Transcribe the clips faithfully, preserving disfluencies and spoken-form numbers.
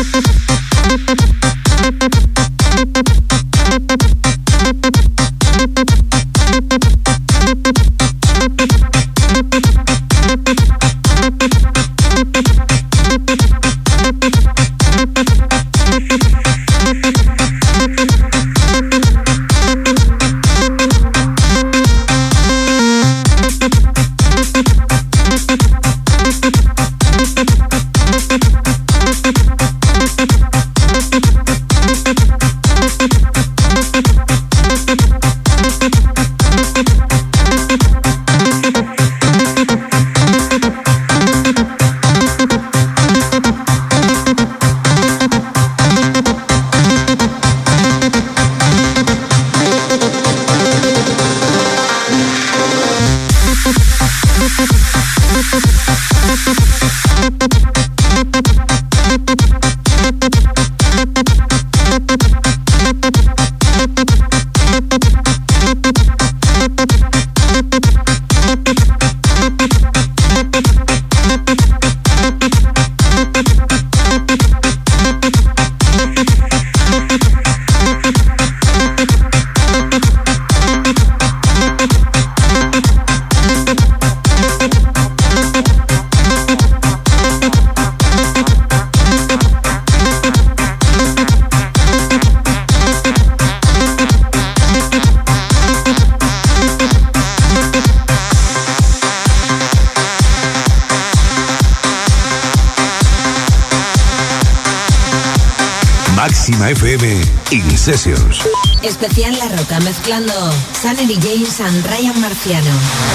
Máxima F M In Sessions. Especial La Roca mezclando Sunny James and Ryan Marciano.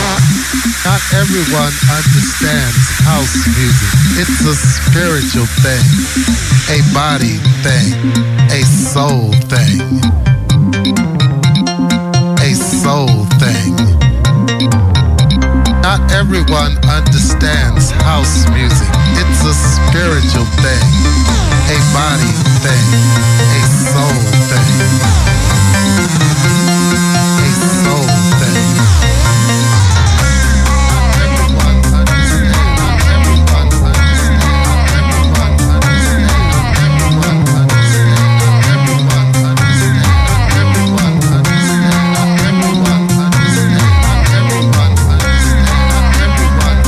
Not everyone understands house music. It's a spiritual thing, a body thing, a soul thing, a soul thing. Not everyone understands house music. It's a spiritual thing, a body thing, a soul thing, a soul thing. Everyone understands, everyone understands, everyone understands, everyone understands, everyone understands, everyone understands, everyone understands, everyone understands, everyone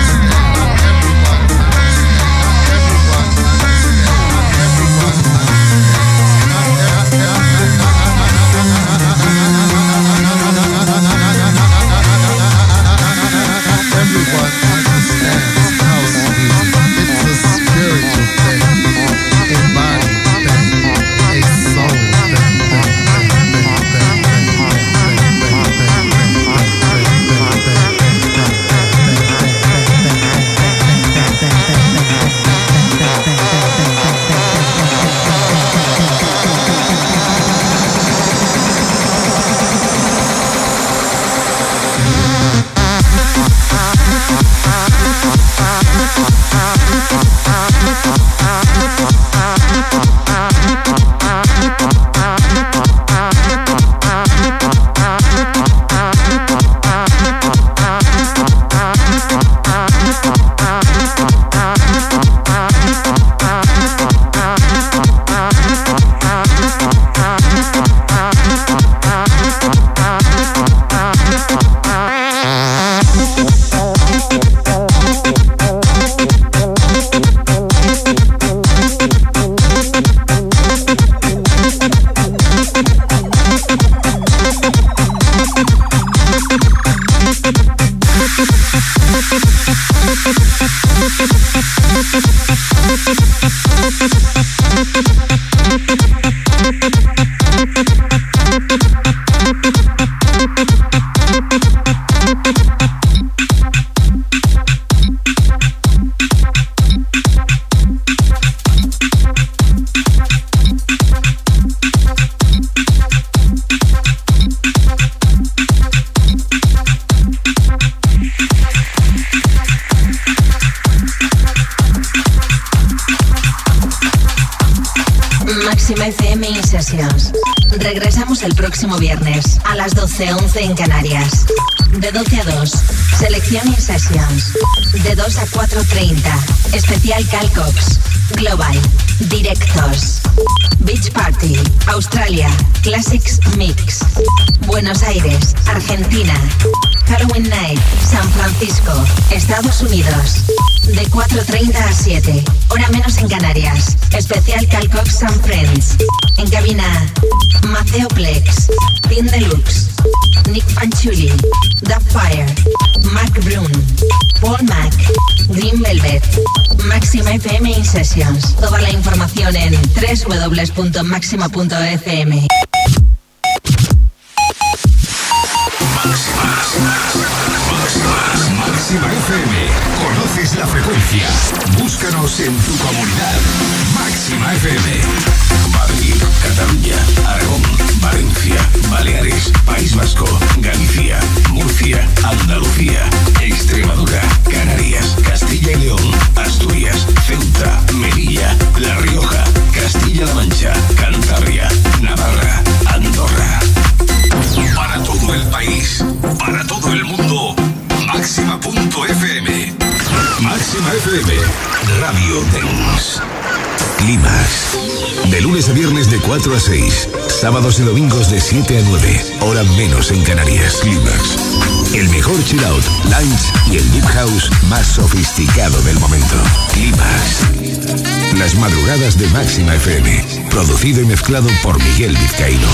Máxima F M In Sessions. Regresamos el próximo viernes a las doce once en Canarias. De doce a dos, Selección In Sessions. De dos a cuatro treinta, especial Cal Cox. Global, Direct directos. Beach Party, Australia, Classics Mix. Buenos Aires, Argentina. Halloween Night, San Francisco, Estados Unidos. De cuatro treinta a siete, hora menos en Canarias. Especial Calcox and Friends. En cabina, Mateo Plex, Team Deluxe, Nick Panchuli, Dubfire, Mark Brun, Paul Mac, Green Velvet, Máxima F M In Sessions. Toda la información en doble u doble u doble u punto máxima punto f m. Máxima F M. ¿Conoces la frecuencia? Búscanos en tu comunidad. Máxima F M. Madrid, Cataluña, Aragón, Valencia, Baleares, País Vasco, Galicia, Murcia, Andalucía, Extremadura, Canarias, Castilla y León, Asturias, Ceuta, Melilla, La Rioja, Castilla-La Mancha, Cantabria, Navarra, Andorra. Para todo el país, para todo el mundo, Máxima punto F M. Máxima F M, Radio Dance. Clímax. De lunes a viernes de cuatro a seis. Sábados y domingos de siete a nueve. Hora menos en Canarias. Clímax. El mejor chill out, lounge y el deep house más sofisticado del momento. Clímax. Las madrugadas de Máxima F M. Producido y mezclado por Miguel Vizcaíno.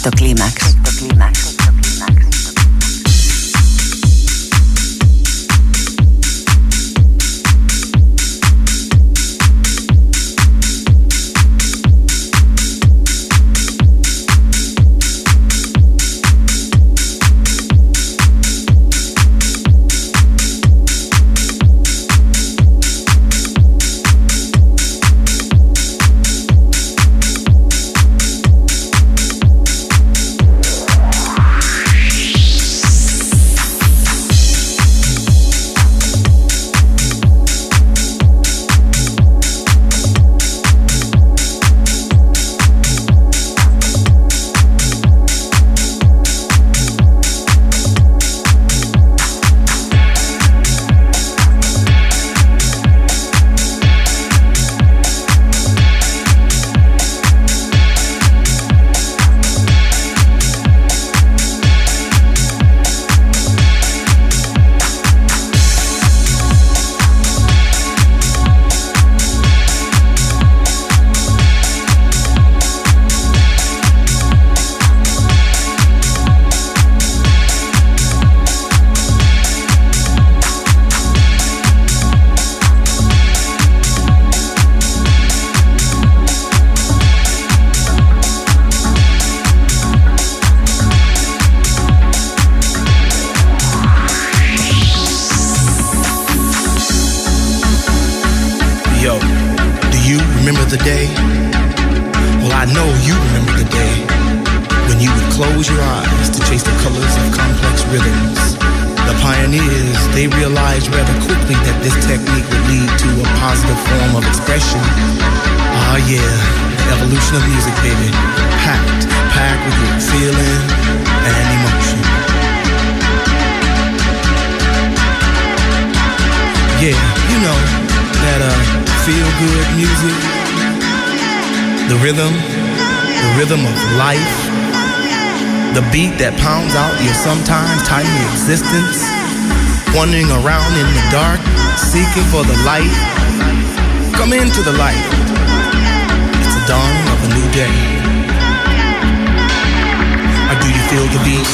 Efecto Clímax. Efecto Clímax. That pounds out your sometimes tiny existence, wandering around in the dark, seeking for the light. Come into the light. It's the dawn of a new day. Or do you feel the beat?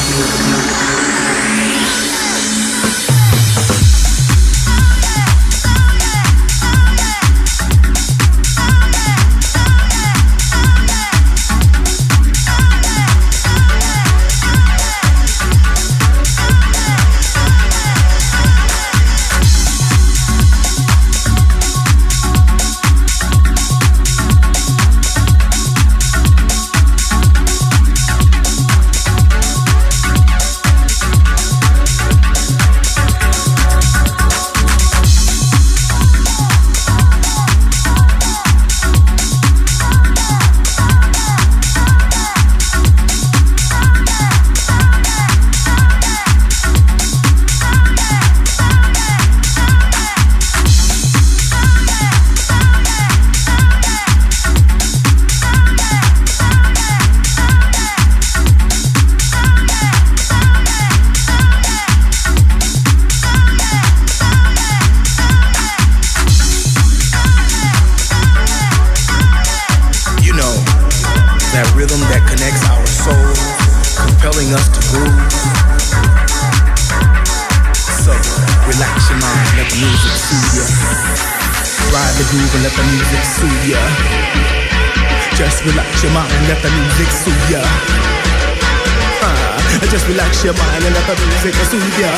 Your mind and let the music soothe ya.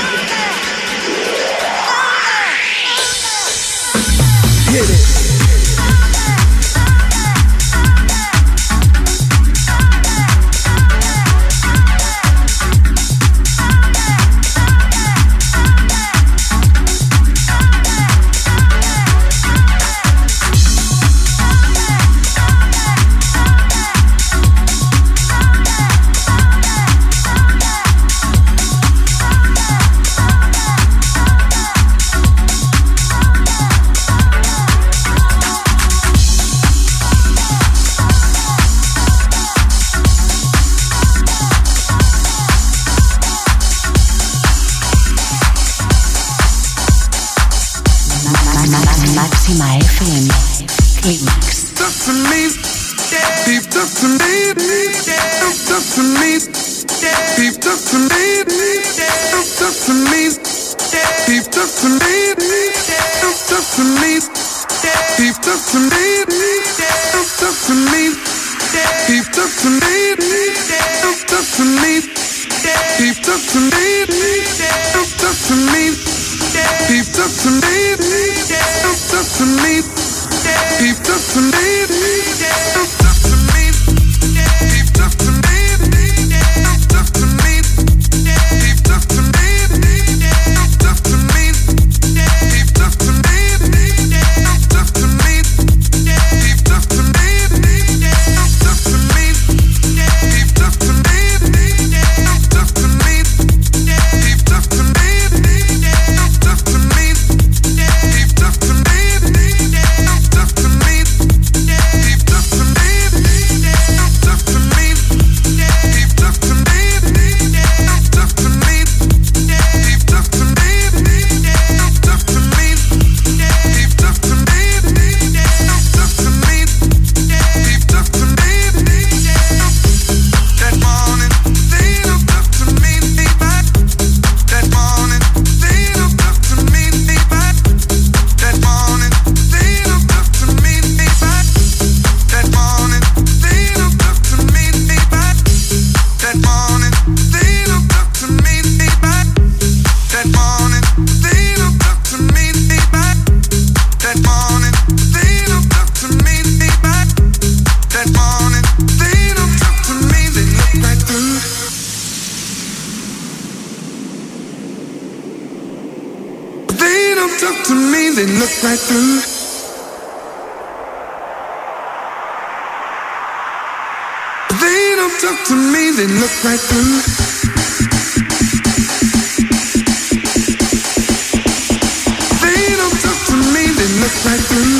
Hit it. Máxima F M. Clímax. Stuff to me Deep talk to me, don't talk to me. Deep talk to me, don't talk to me. Deep talk to me, don't talk to me. Deep talk to me, don't talk to me. Deep talk to me, don't talk to me. Deep talk to me, don't talk to me. Deep talk to me, don't talk to me. Deep talk to me, don't talk to me. Deep talk to me, don't talk to me. Deep talk to me, don't talk to me. Deep talk to me, don't talk to me. Deep talk to me, don't talk to me. Deep talk to me, don't talk to me. Deep talk to me, don't talk to me. Deep talk to me, don't talk to me. Deep talk to me, don't talk to me. Deep talk to me, don't talk to me. Deep talk to me, don't talk to me. Deep talk to me, don't talk to me. Deep talk to me, that morning they don't talk to me, they back. That morning they don't talk to me, they back. That morning they don't talk to me, they back. That morning they don't talk to me, they back. That morning they don't talk to me, they back. That morning they don't talk to me, they back. That morning they don't talk to me, they back. That morning they don't talk to me, they look right through. They don't talk to me, they look right through. They don't talk to me, they look right through. They don't talk to me, they look right through.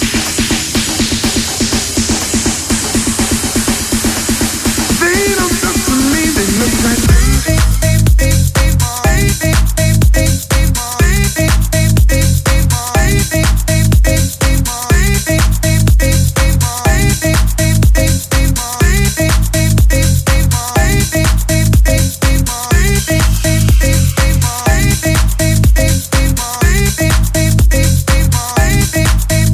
They don't talk to me, they look right through. Baby,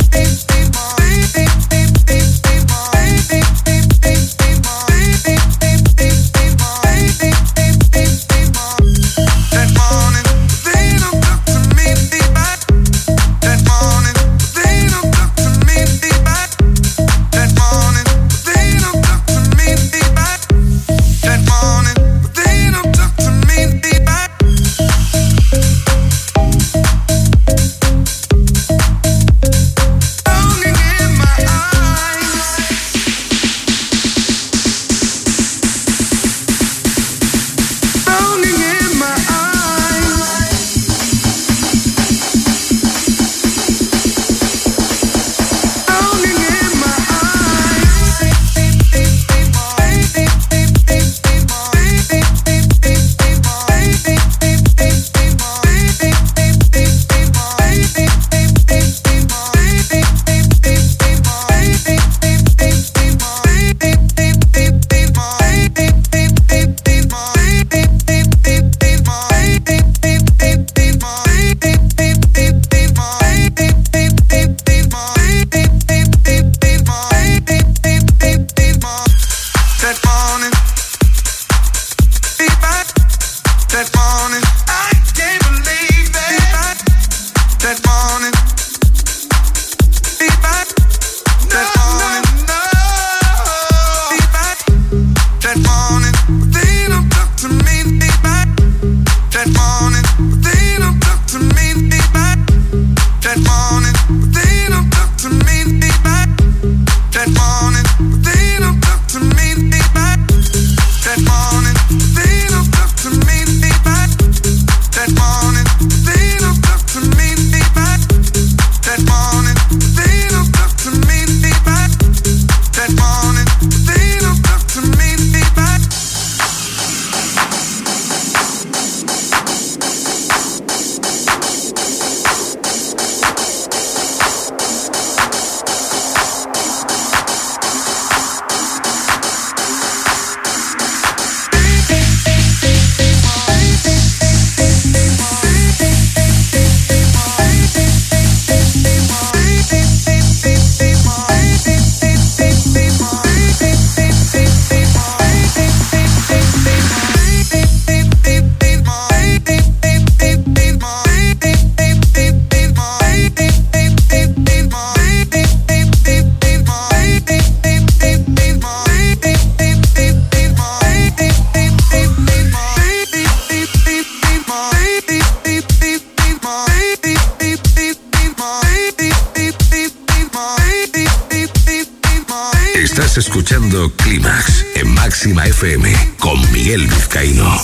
Estás escuchando Clímax en Máxima F M con Miguel Vizcaíno.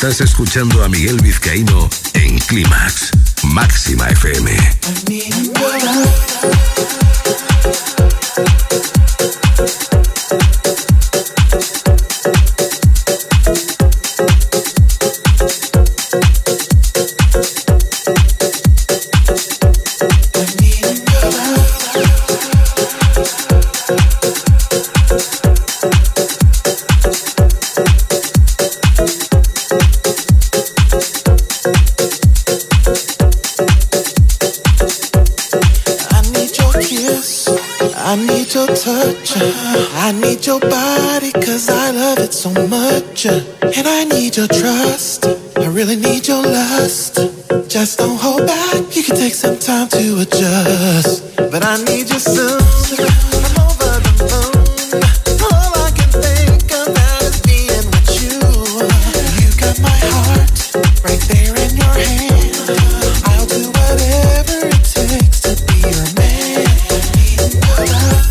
Estás escuchando a Miguel Vizcaíno en Clímax, Máxima F M. I need your body cause I love it so much. And I need your trust, I really need your lust. Just don't hold back, you can take some time to adjust. But I need you soon, I'm over the moon. All I can think about is being with you. You got my heart right there in your hand. I'll do whatever it takes to be your man. I need your love.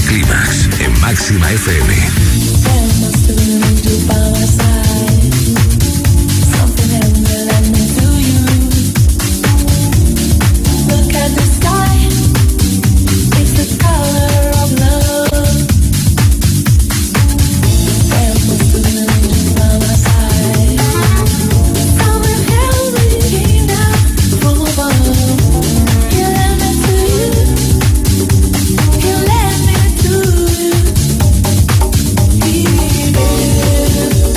Clímax en Máxima F M. You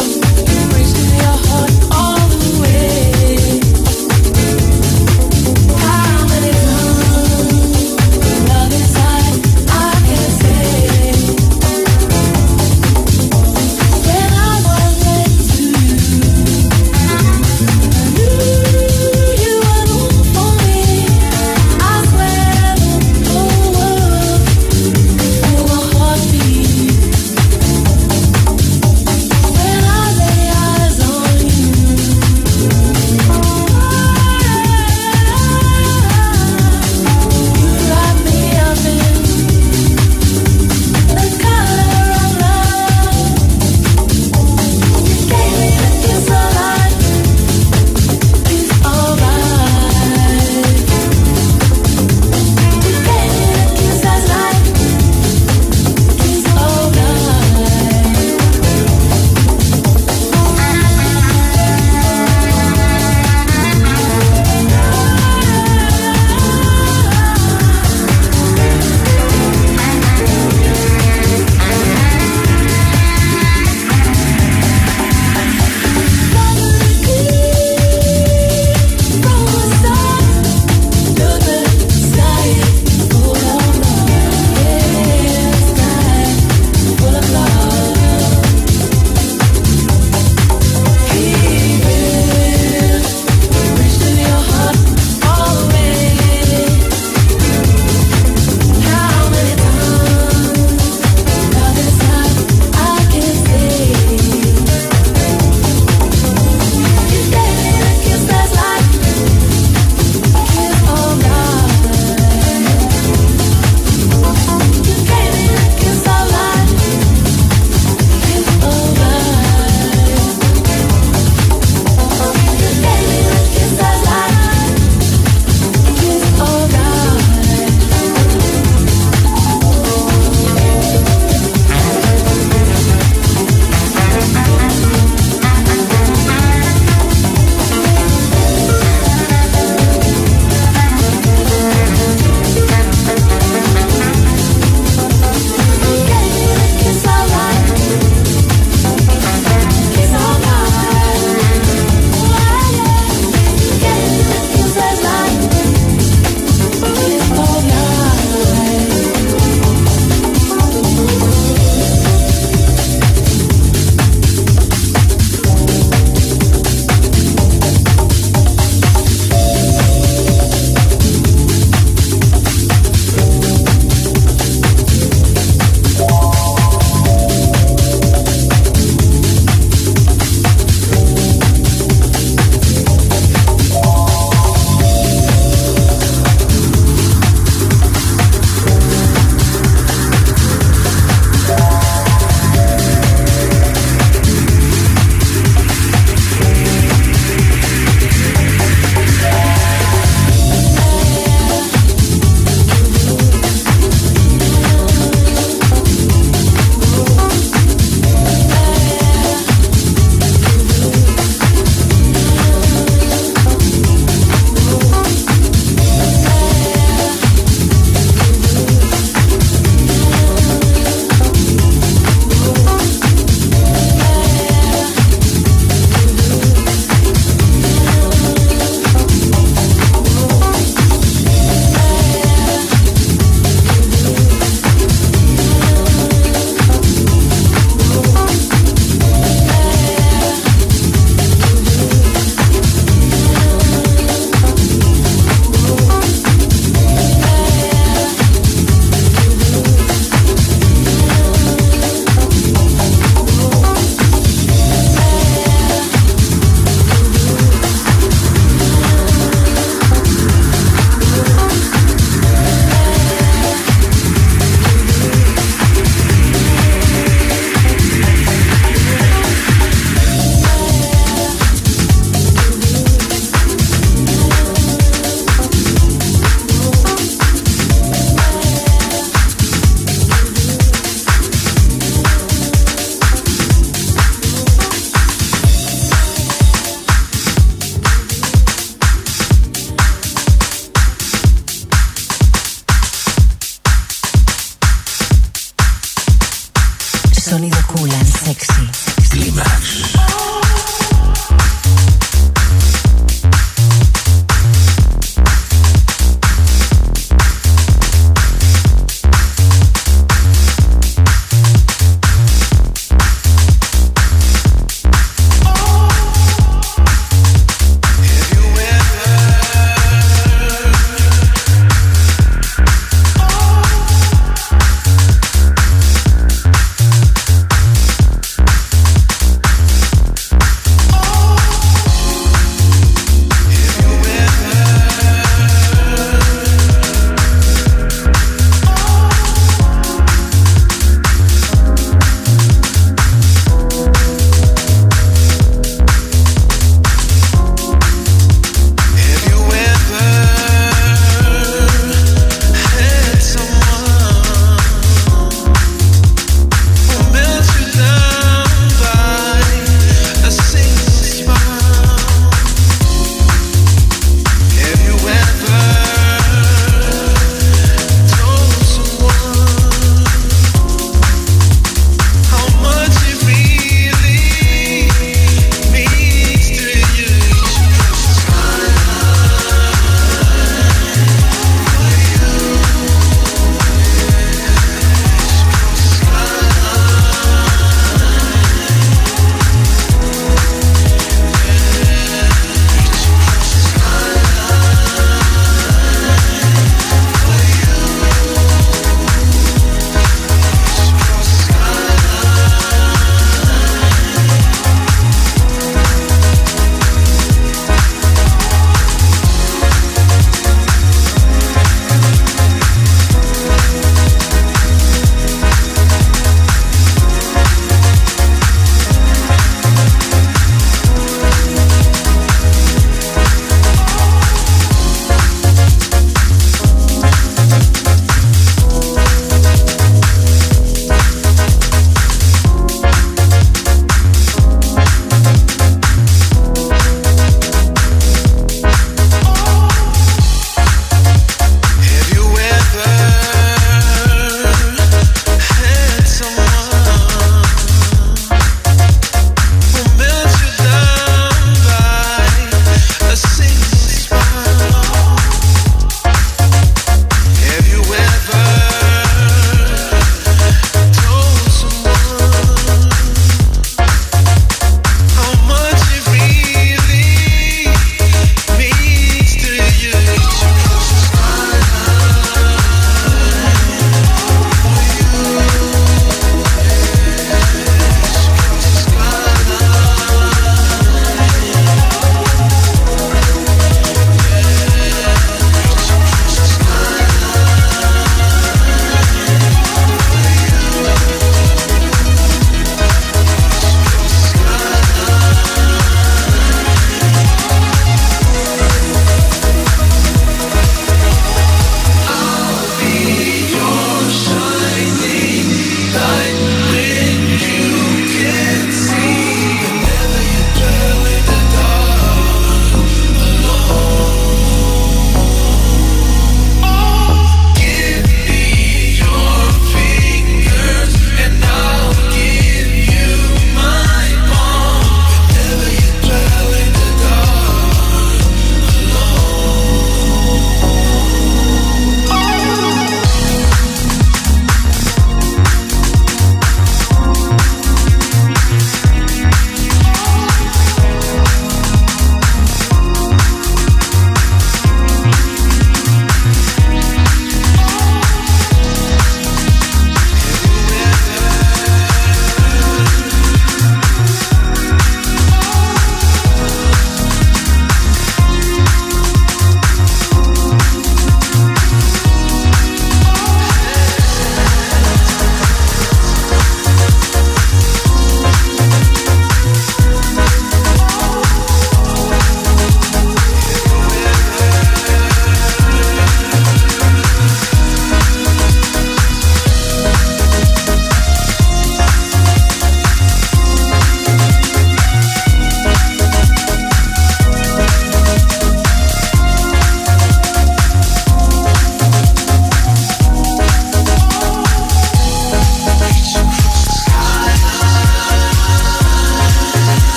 Sonido cool and sexy. Clímax.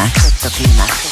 perfecto clima.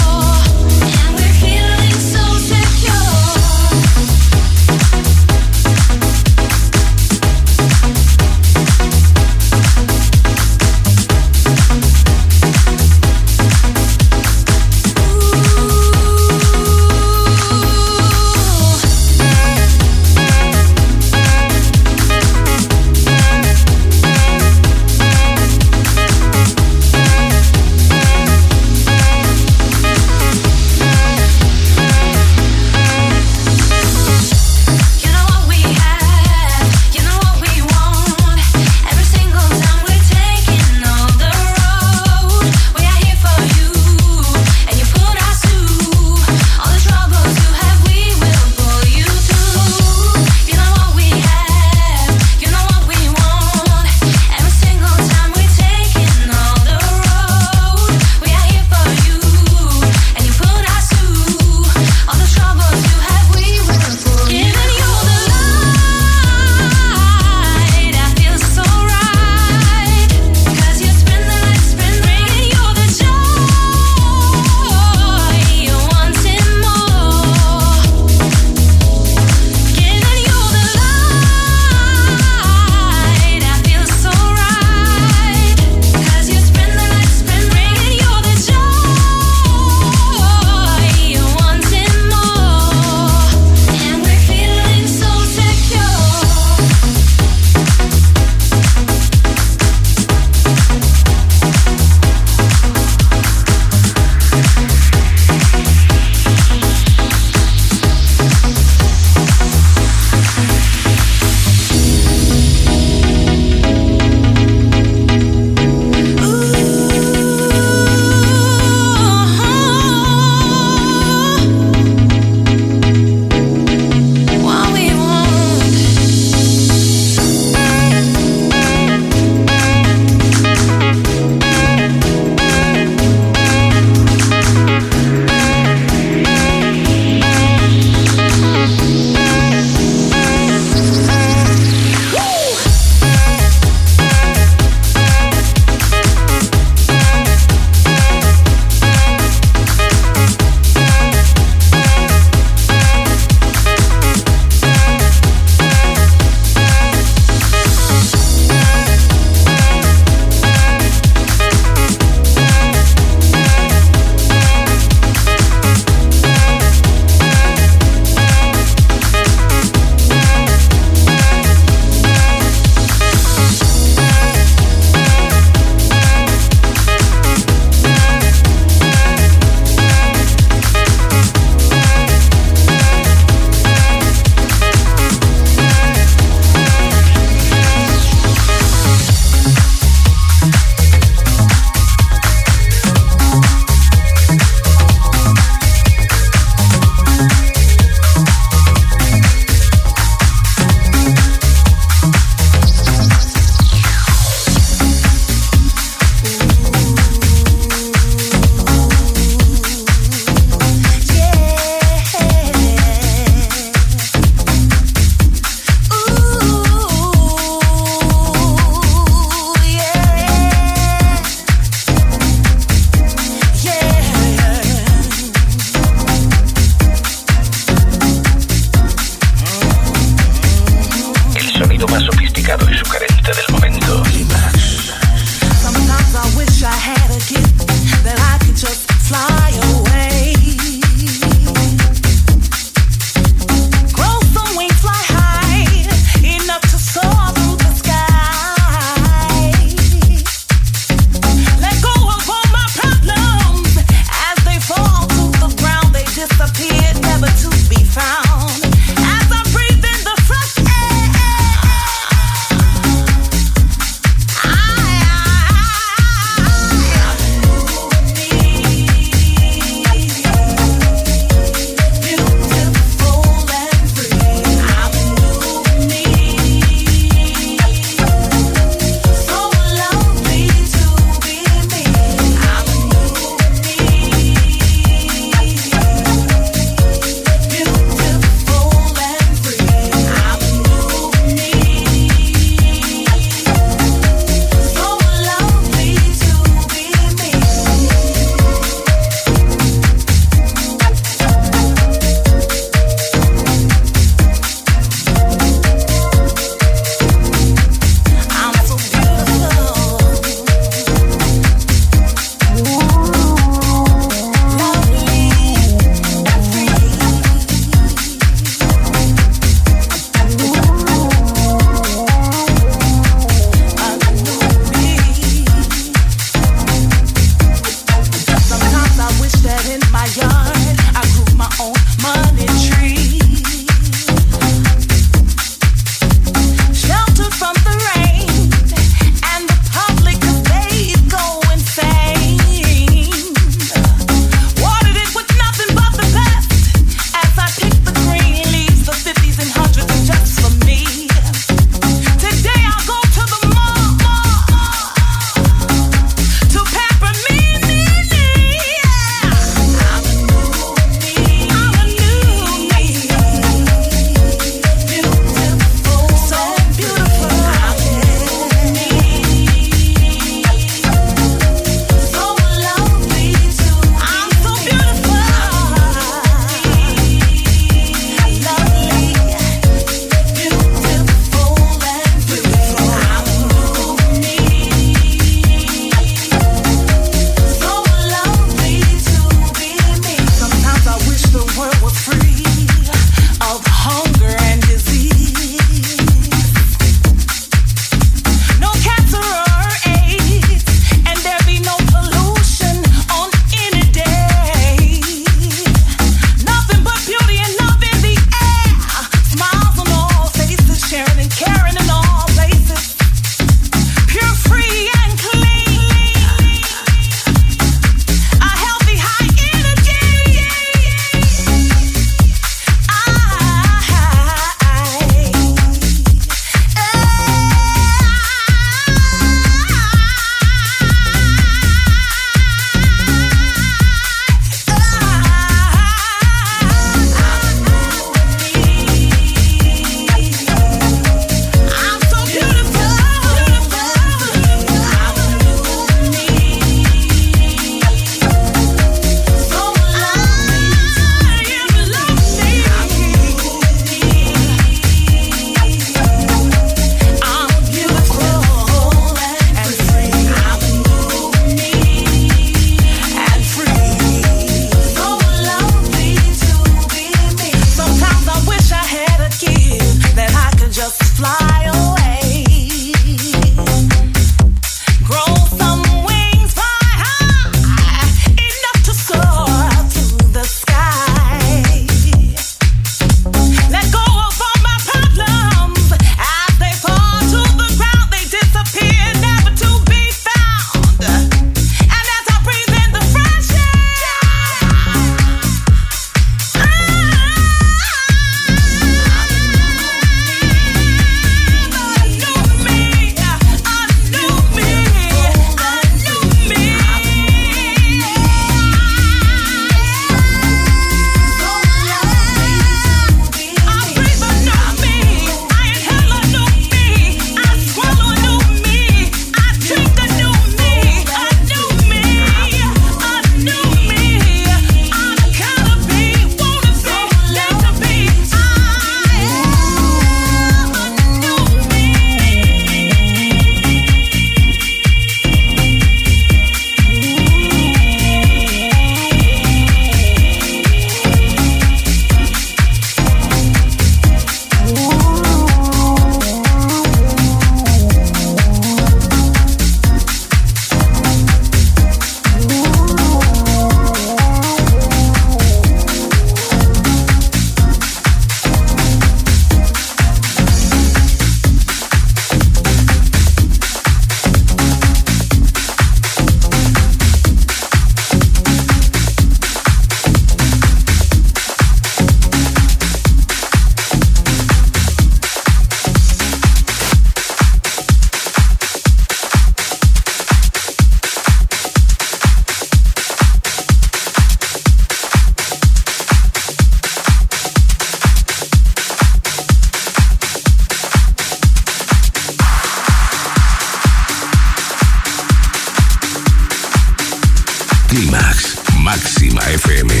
F M.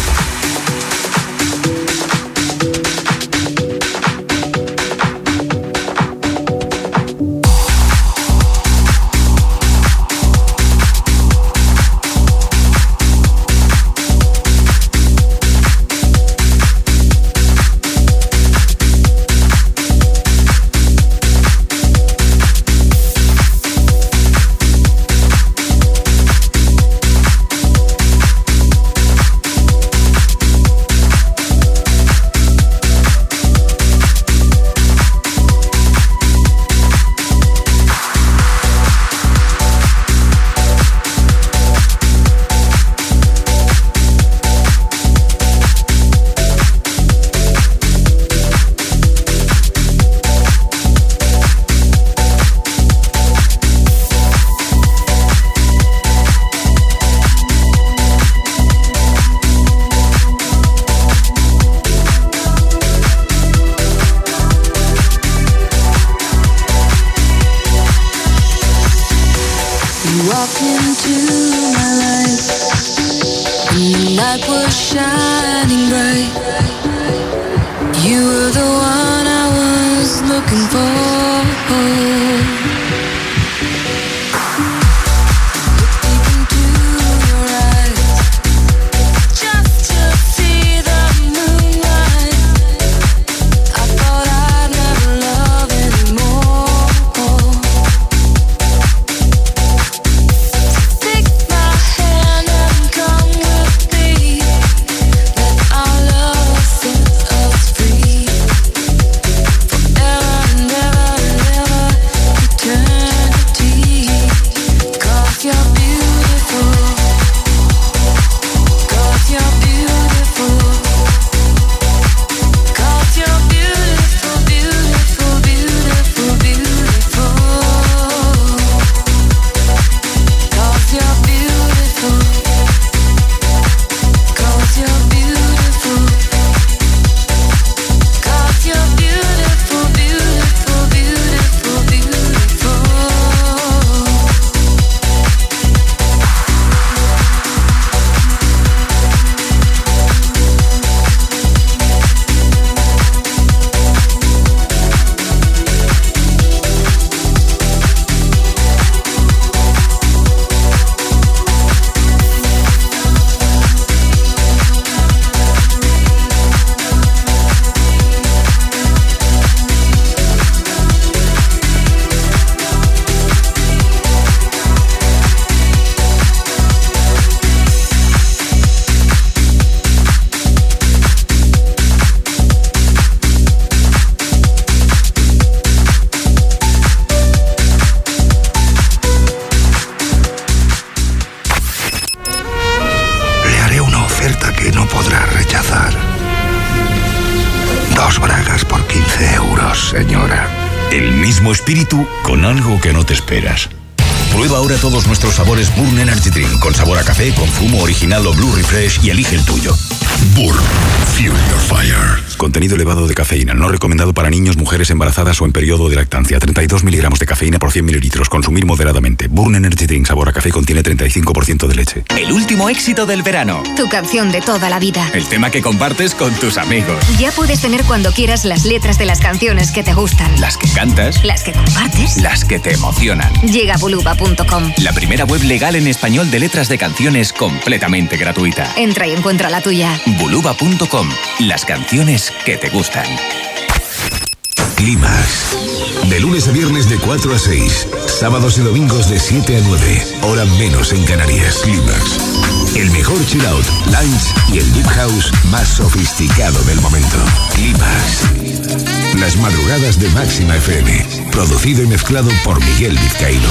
Espíritu con algo que no te esperas. Prueba ahora todos nuestros sabores Burn Energy Drink con sabor a café, con zumo original o Blue Refresh y elige el tuyo. Burn, Fuel Your Fire. Contenido elevado de cafeína, no recomendado para niños, mujeres embarazadas o en periodo de lactancia. treinta y dos miligramos de cafeína por cien mililitros. Consumir moderadamente. Burn Energy Drink sabor a café contiene treinta y cinco por ciento de leche. El último éxito del verano. Tu canción de toda la vida. El tema que compartes con tus amigos. Ya puedes tener cuando quieras las letras de las canciones que te gustan. Las que cantas. Las que compartes. Las que te emocionan. Llega a buluba punto com. La primera web legal en español de letras de canciones completamente gratuita. Entra y encuentra la tuya. buluba punto com. Las canciones que te gustan. Clímax. De lunes a viernes de cuatro a seis. Sábados y domingos de siete a nueve. Hora menos en Canarias. Clímax. El mejor chill out, lounge y el deep house más sofisticado del momento. Clímax. Las madrugadas de Máxima F M. Producido y mezclado por Miguel Vizcaíno.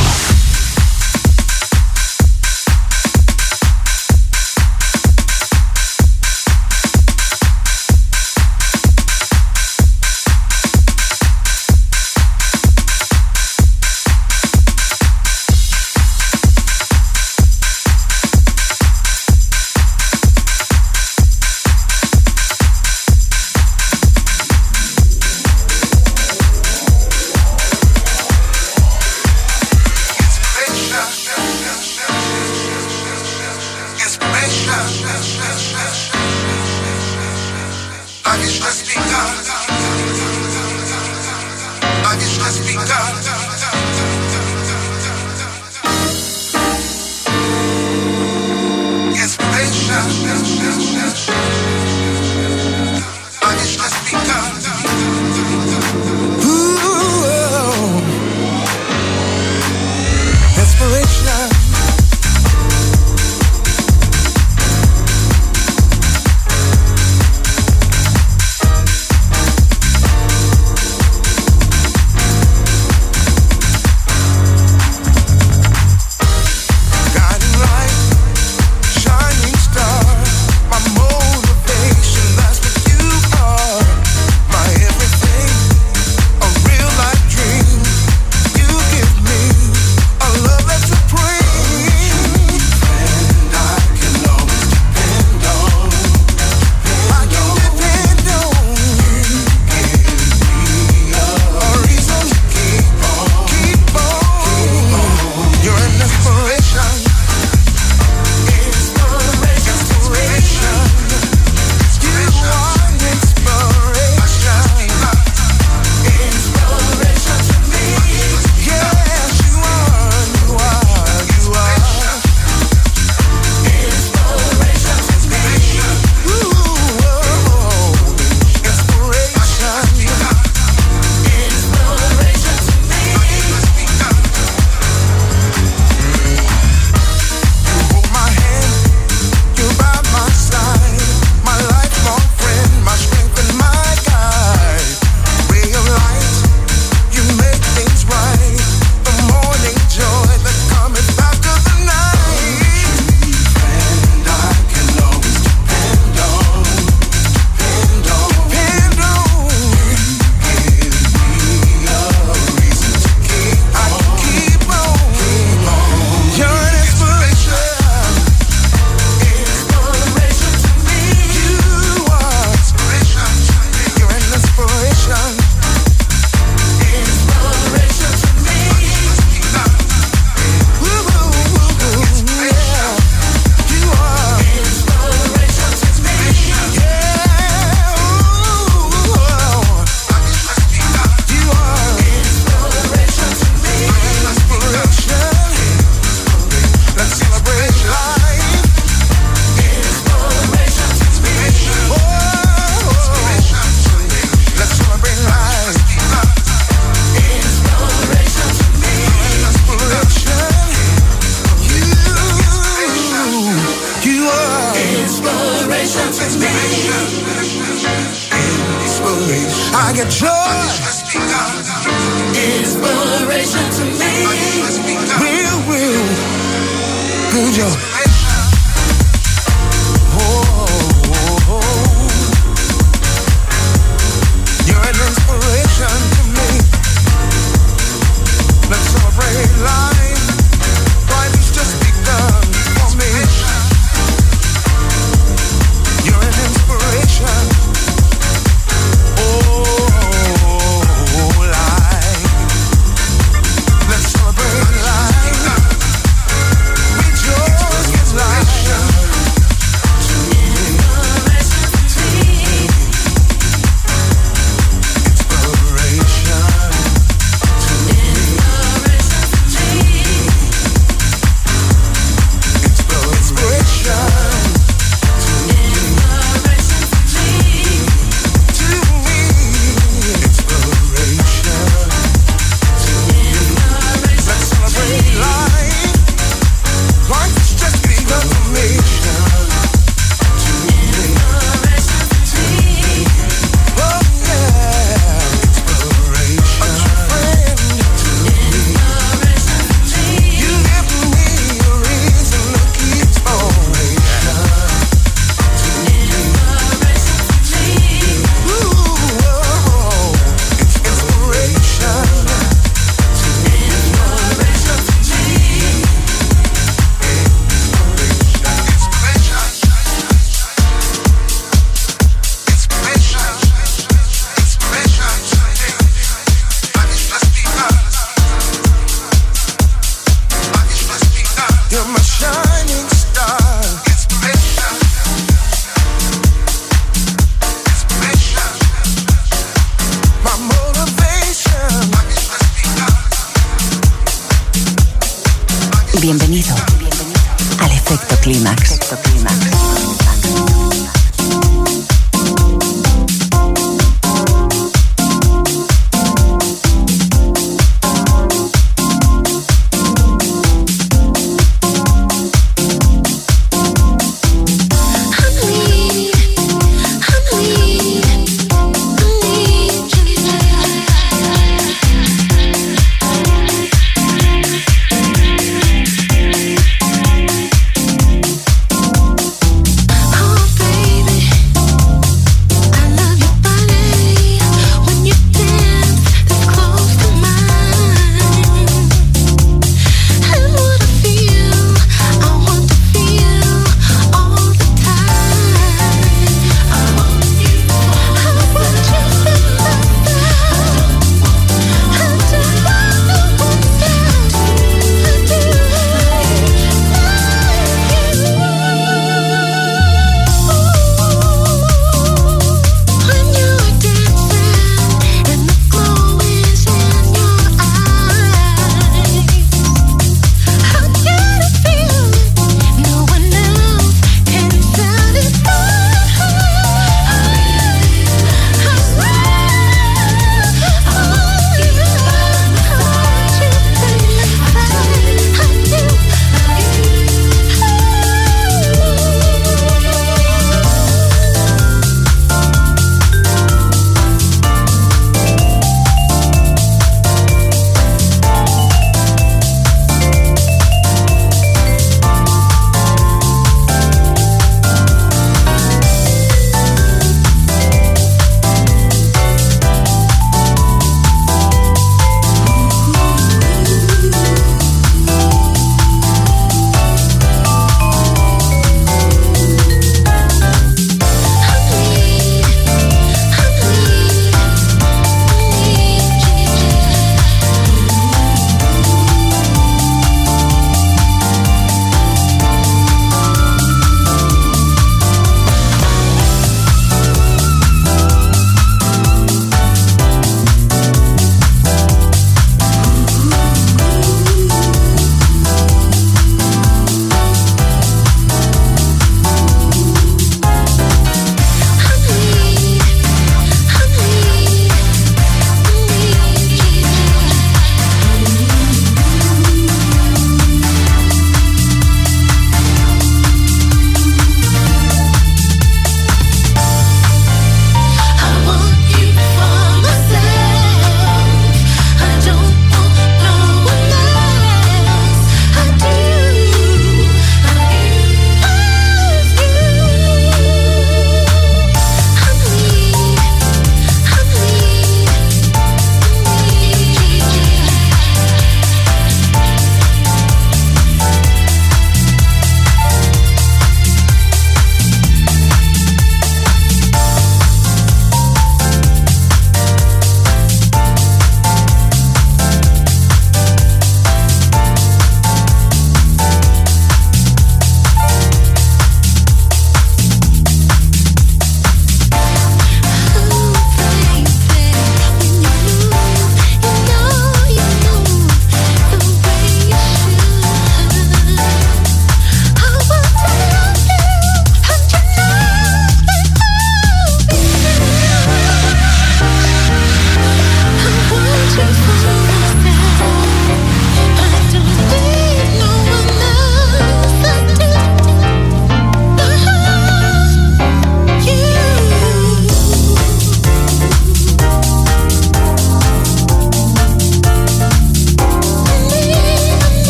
Life is just begun. Life is just begun. Inspiration. Life is just begun. Ooh, inspiration. Let's celebrate life.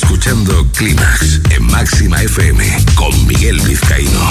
escuchando Clímax en Máxima F M con Miguel Vizcaíno.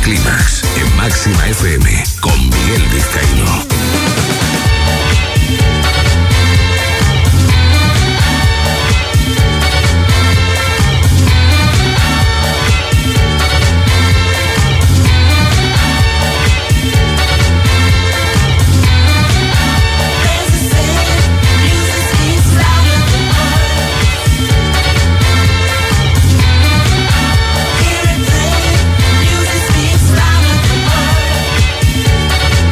Clímax en Máxima F M con Miguel Vizcaíno. Hear it play, music speaks louder than words.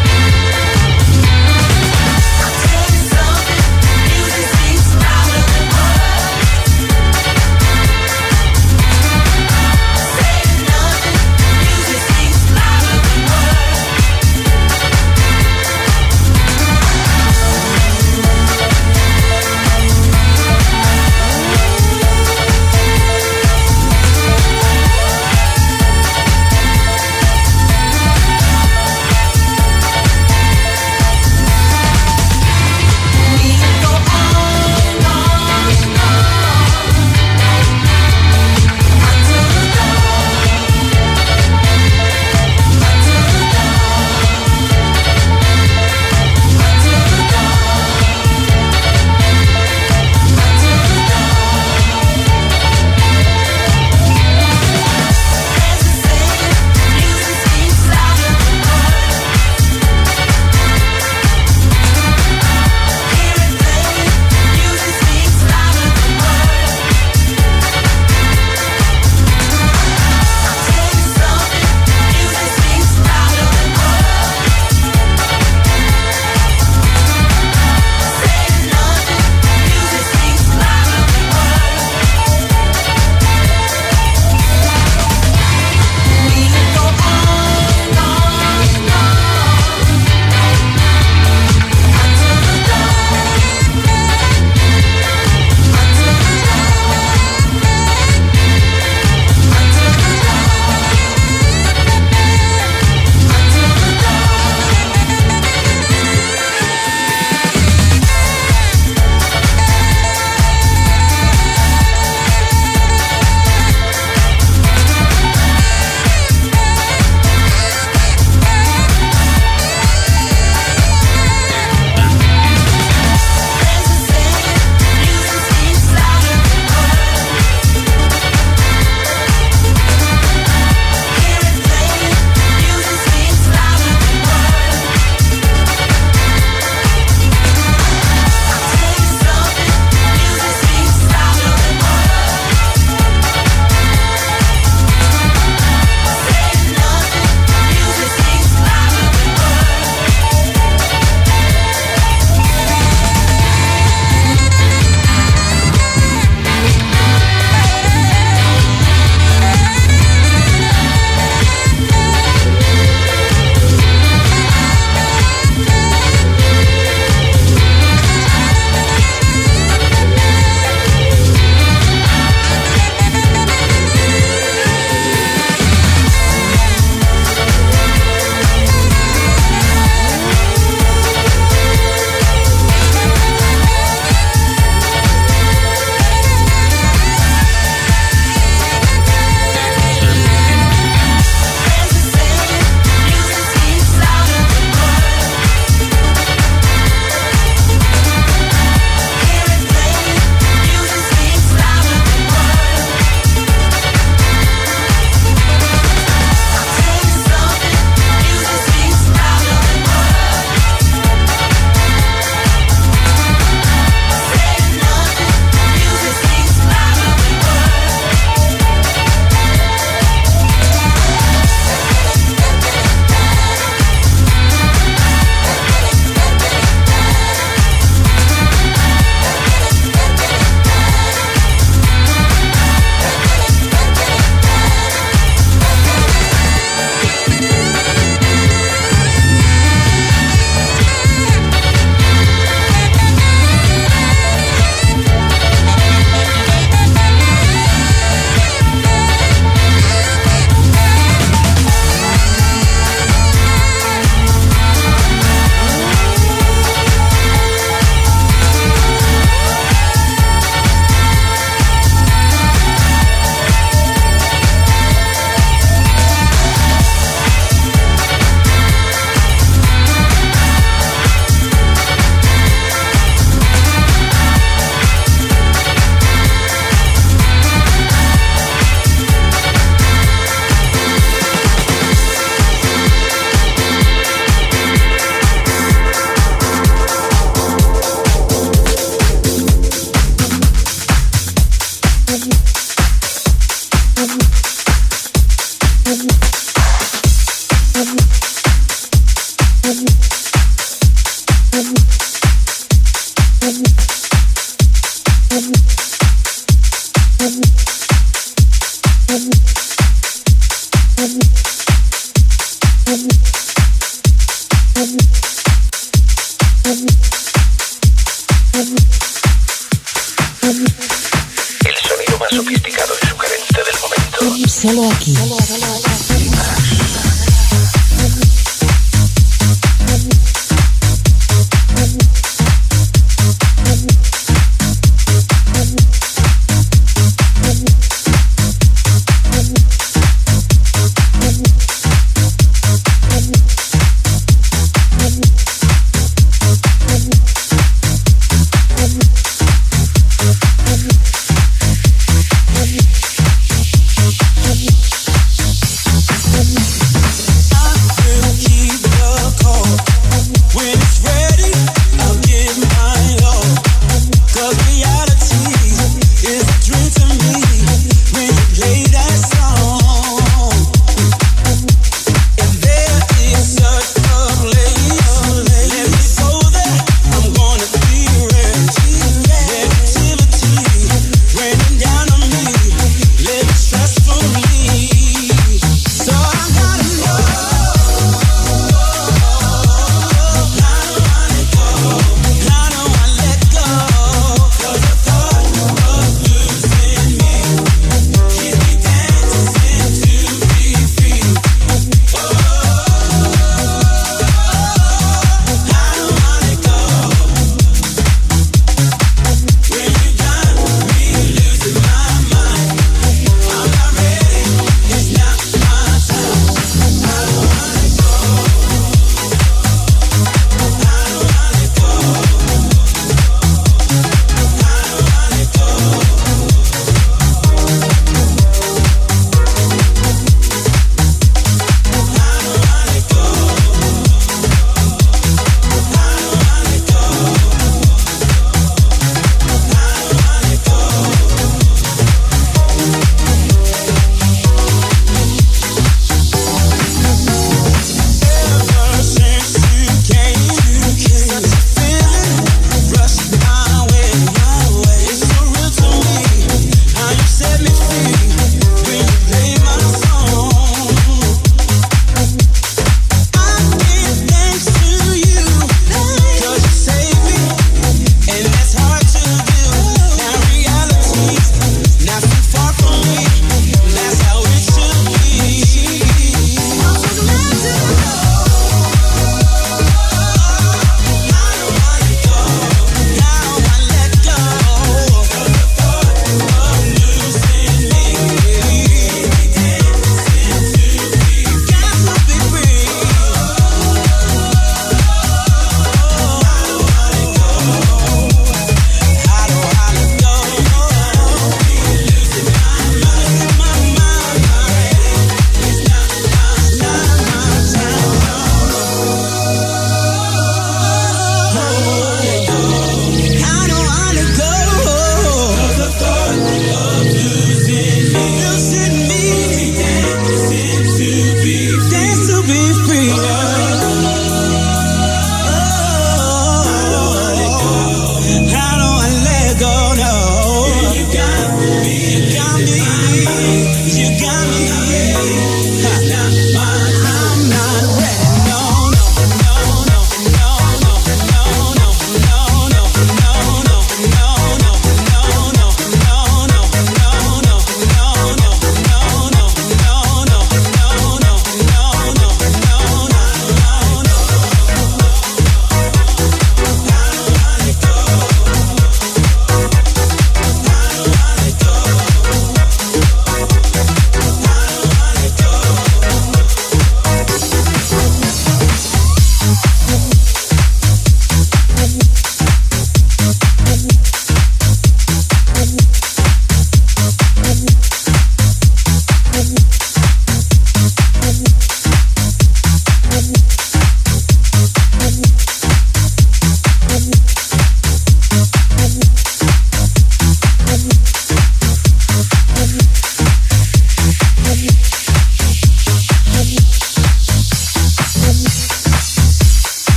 Solo aquí.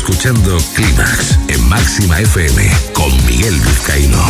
escuchando Clímax en Máxima F M con Miguel Vizcaíno.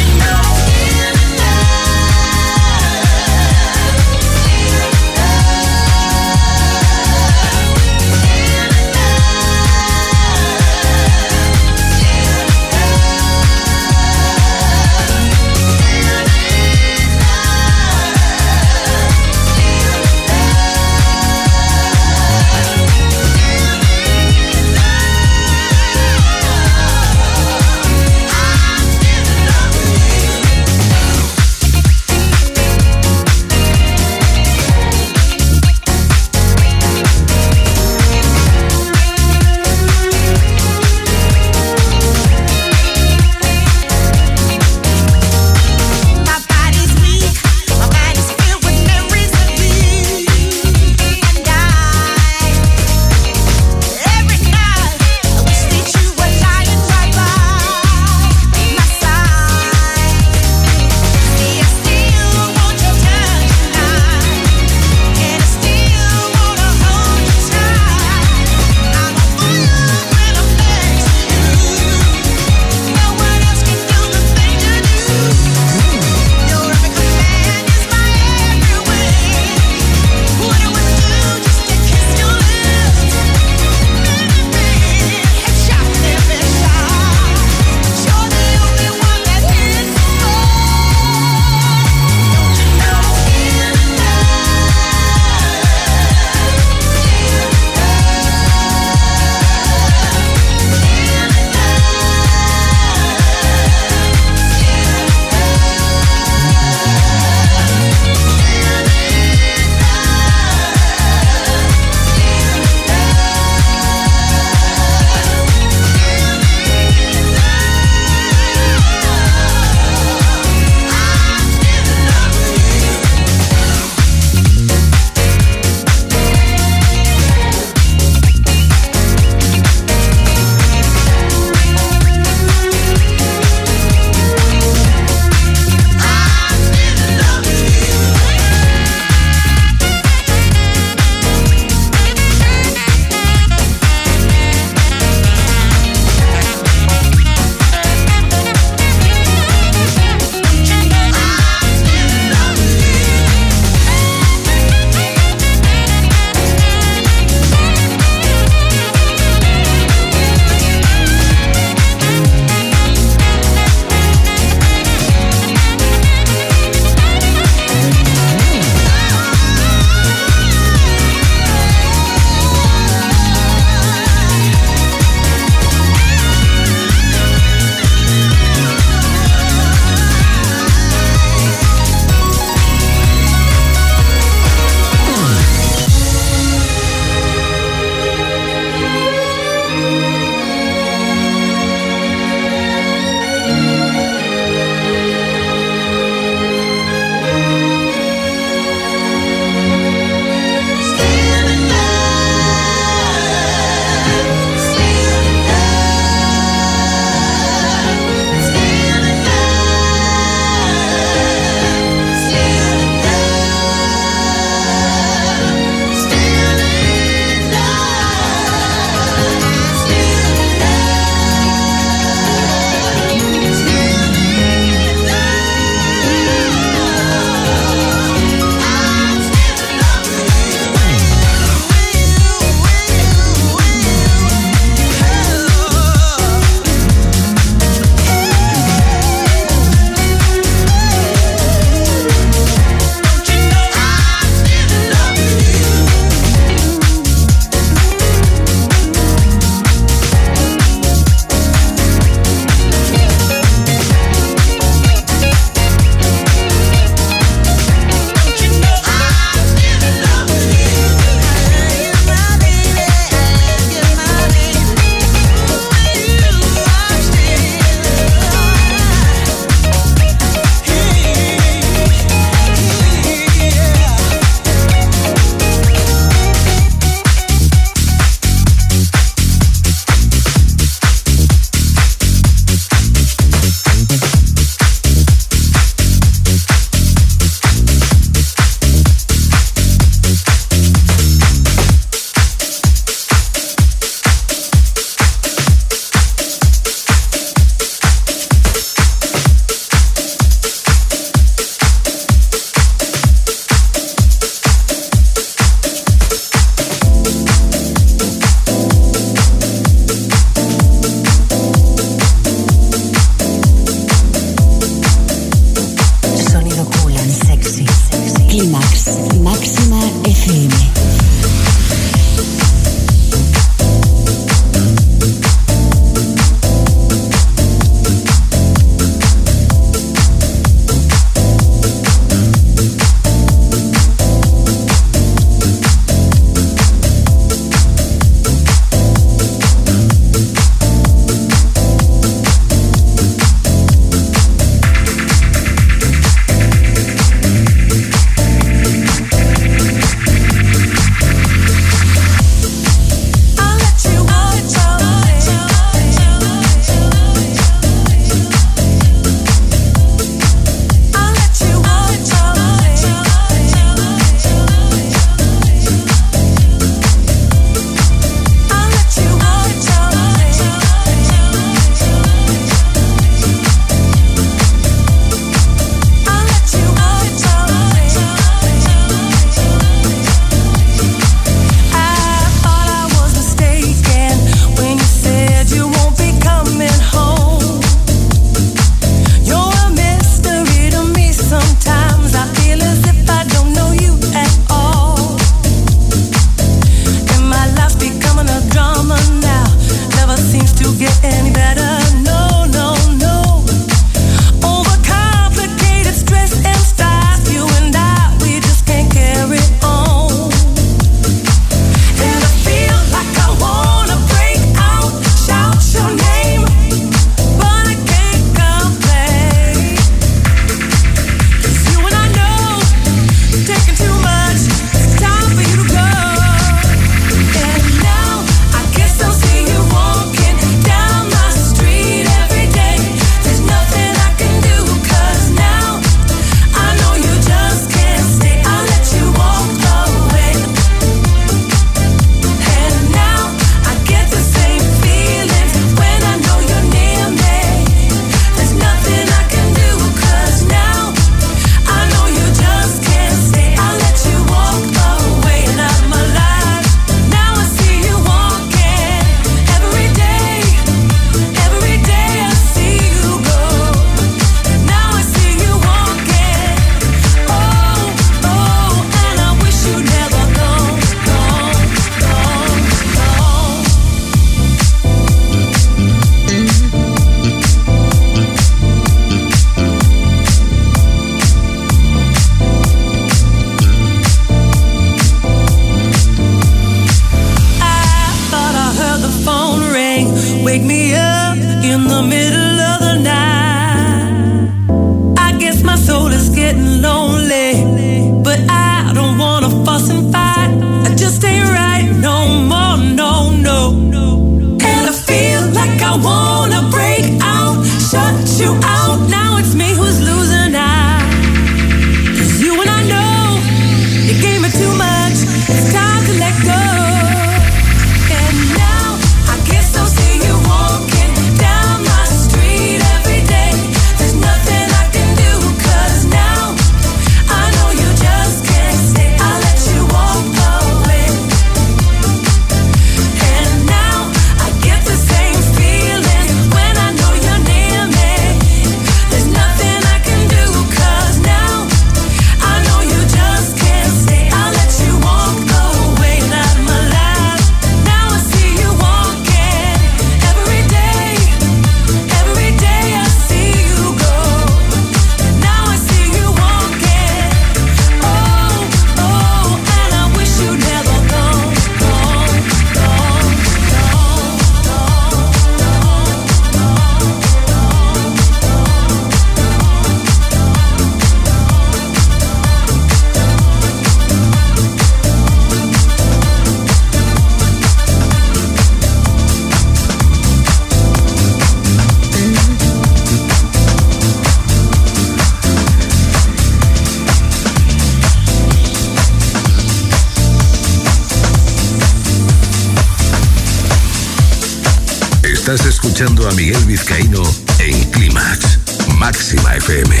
Estás escuchando a Miguel Vizcaíno en Clímax, Máxima F M.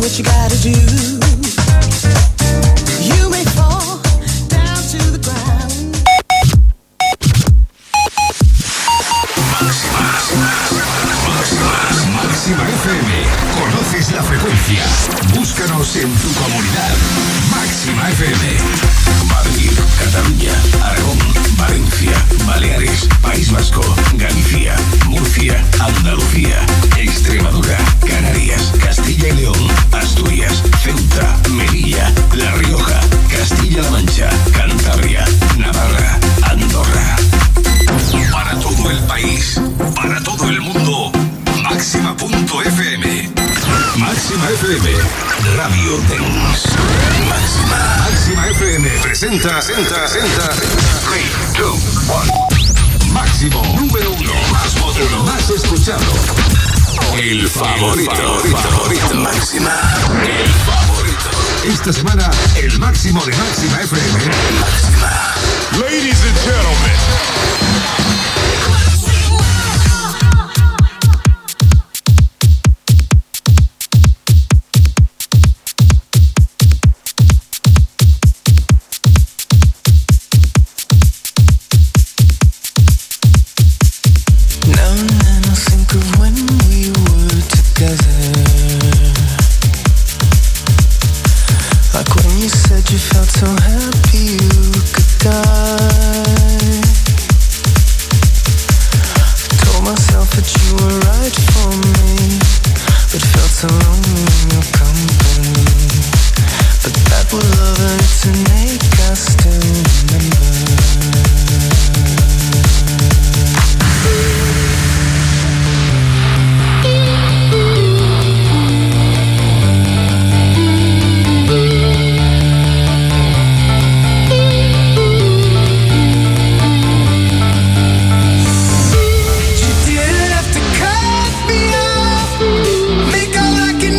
what you gotta do. You may fall down to the ground. Máxima, máxima, máxima F M. ¿Conoces la frecuencia? Búscanos en tu comunidad. Máxima F M. Madrid, Cataluña, Aragón, Valencia, Baleares, País Vasco, Galicia, Murcia, Andalucía, Extremadura, Canarias, Castilla y León, Asturias, Ceuta, Melilla, La Rioja, Castilla-La Mancha, Cantabria, Navarra, Andorra. Para todo el país, para todo el mundo, Máxima punto F M. Máxima F M, Radio Dance. Máxima. Máxima F M presenta, presenta, presenta. tres, dos, uno. Máximo número uno. Más moderno, más escuchado. El favorito. El favorito. favorito. Máxima. El favorito. Esta semana, el máximo de Máxima F M. Máxima. Ladies and gentlemen. Make all I can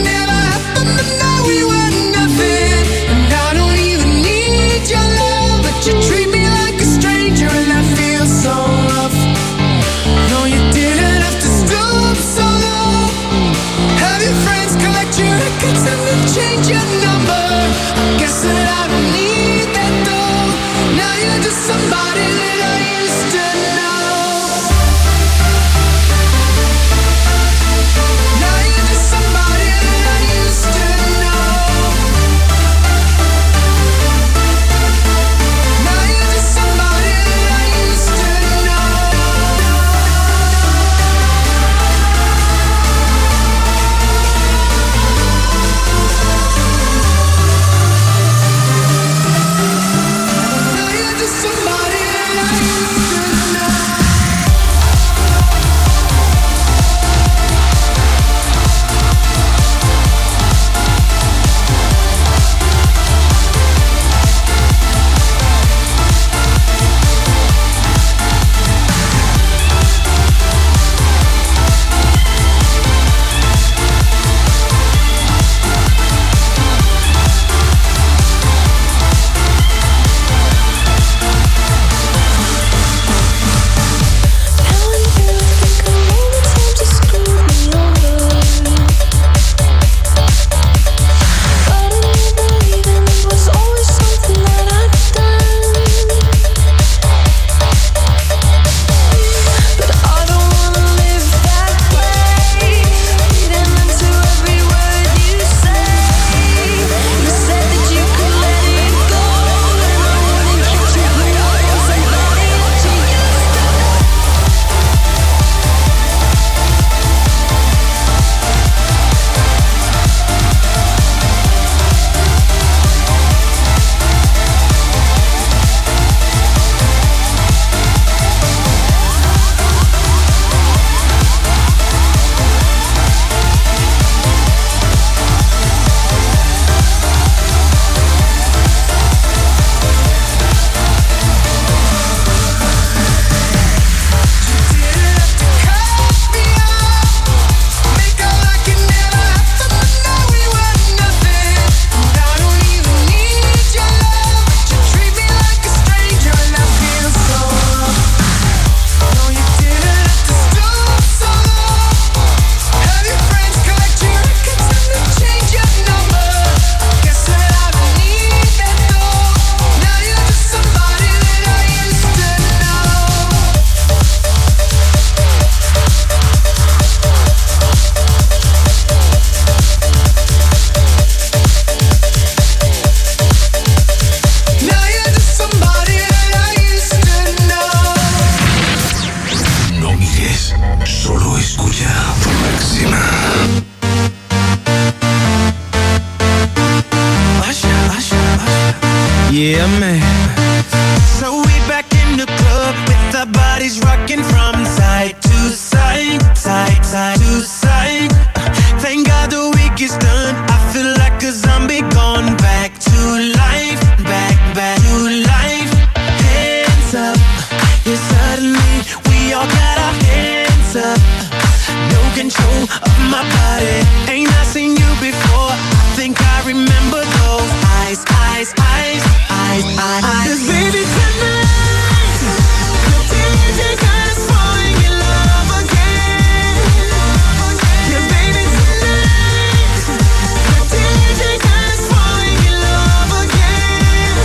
Yeah, man. So we back in the club with our bodies rocking from side to side, side, side to side. Thank God the week is done. I feel like a zombie gone back to life, back, back to life. Hands up, yeah, suddenly we all got our hands up. No control of my body. Ain't I seen you before? I think I remember those eyes, eyes, eyes, eyes, eyes. 'Cause baby tonight, the D J got us falling in love again. Yeah, baby tonight, the D J got us falling in love again.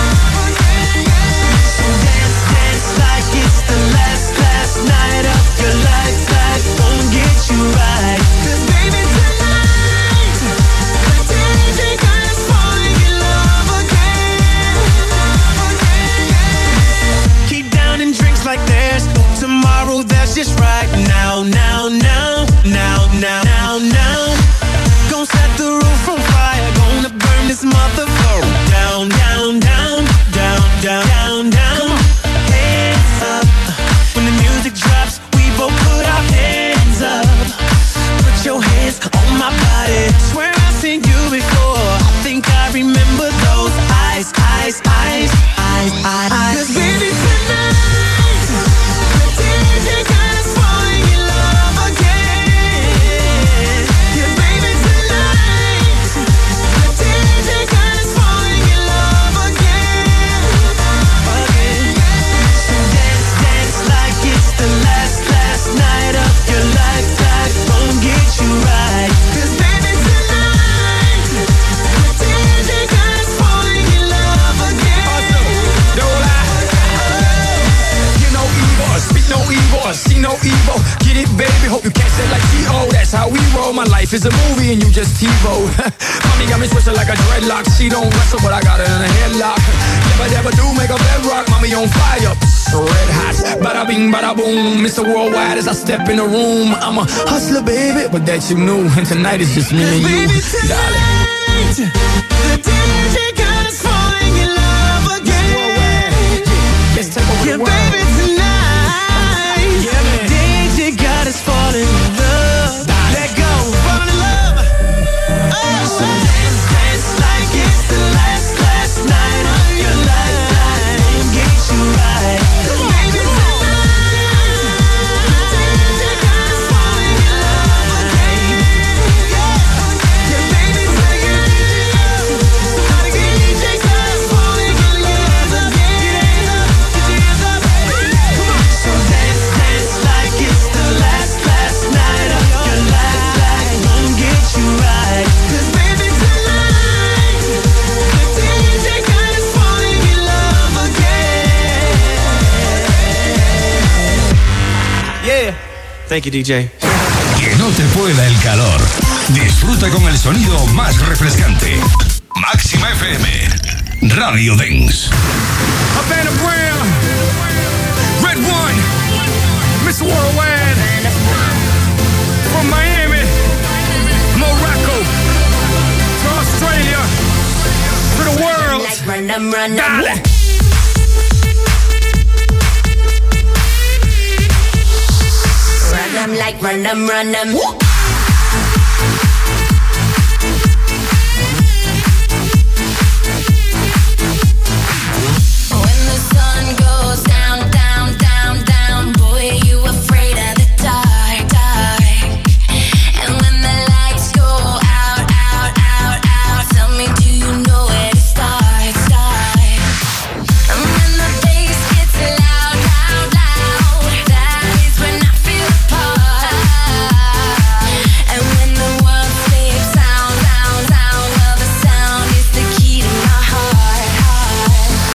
So dance, dance like it's the last, last night of your life. Life won't get you right. 'Cause baby tonight, the D J got us falling in love again. Keep downing drinks like there's no tomorrow. That's just right now, now, now, now, now, now, now. Gonna set the roof on fire. Gonna burn this motherfucker down, down, down, down, down, down, down. Hands up when the music drops. We both put our hands up. Put your hands on my body. Swear I've seen you before. I think I remember those eyes, eyes, eyes, eyes, eyes. 'Cause baby tonight, the D J got us falling in love again. Yeah, baby tonight, the D J got us falling in love again. Again. So dance, dance like it's the last, last night of your life. Life won't get you right. 'Cause baby tonight, the D J got us falling in love again. Don't lie. You know evil, speak no evil, see no evil. Get it, baby, hope you catch that like T O. That's how we roll. My life is a movie and you just TiVo. Mommy got me twisted like a dreadlock. She don't wrestle, but I got her in a headlock. Never, never do make a bedrock. Mommy on fire, red hot. Bada bing, bada boom. Mister Worldwide as I step in the room. I'm a hustler, baby, but that you knew. And tonight is just me and you, Baby tonight, the D J got us falling in love again. Let's take over Yeah, the world. baby tonight, Yeah, man. the D J got us falling in love. Let go, fall in love. Oh, so dance, dance like it's the last, last night of your life. Life won't get you right. 'Cause baby tonight, the D J got us falling in love again. Yeah, baby tonight, somebody get D J got us falling in love again. Get your hands up, come on. So dance, dance like it's the last, last night of your life. Life won't get you right. 'Cause baby tonight, the D J got us falling in love again. Yeah. Thank you, D J. Que no te pueda el calor. Disfruta con el sonido más refrescante. Máxima F M. Radio Dance. Havana Brown, Red One, Mister Worldwide, from Miami, Morocco, to Australia, to the world. Like run them, run them. Dale. Run them like run them, run them.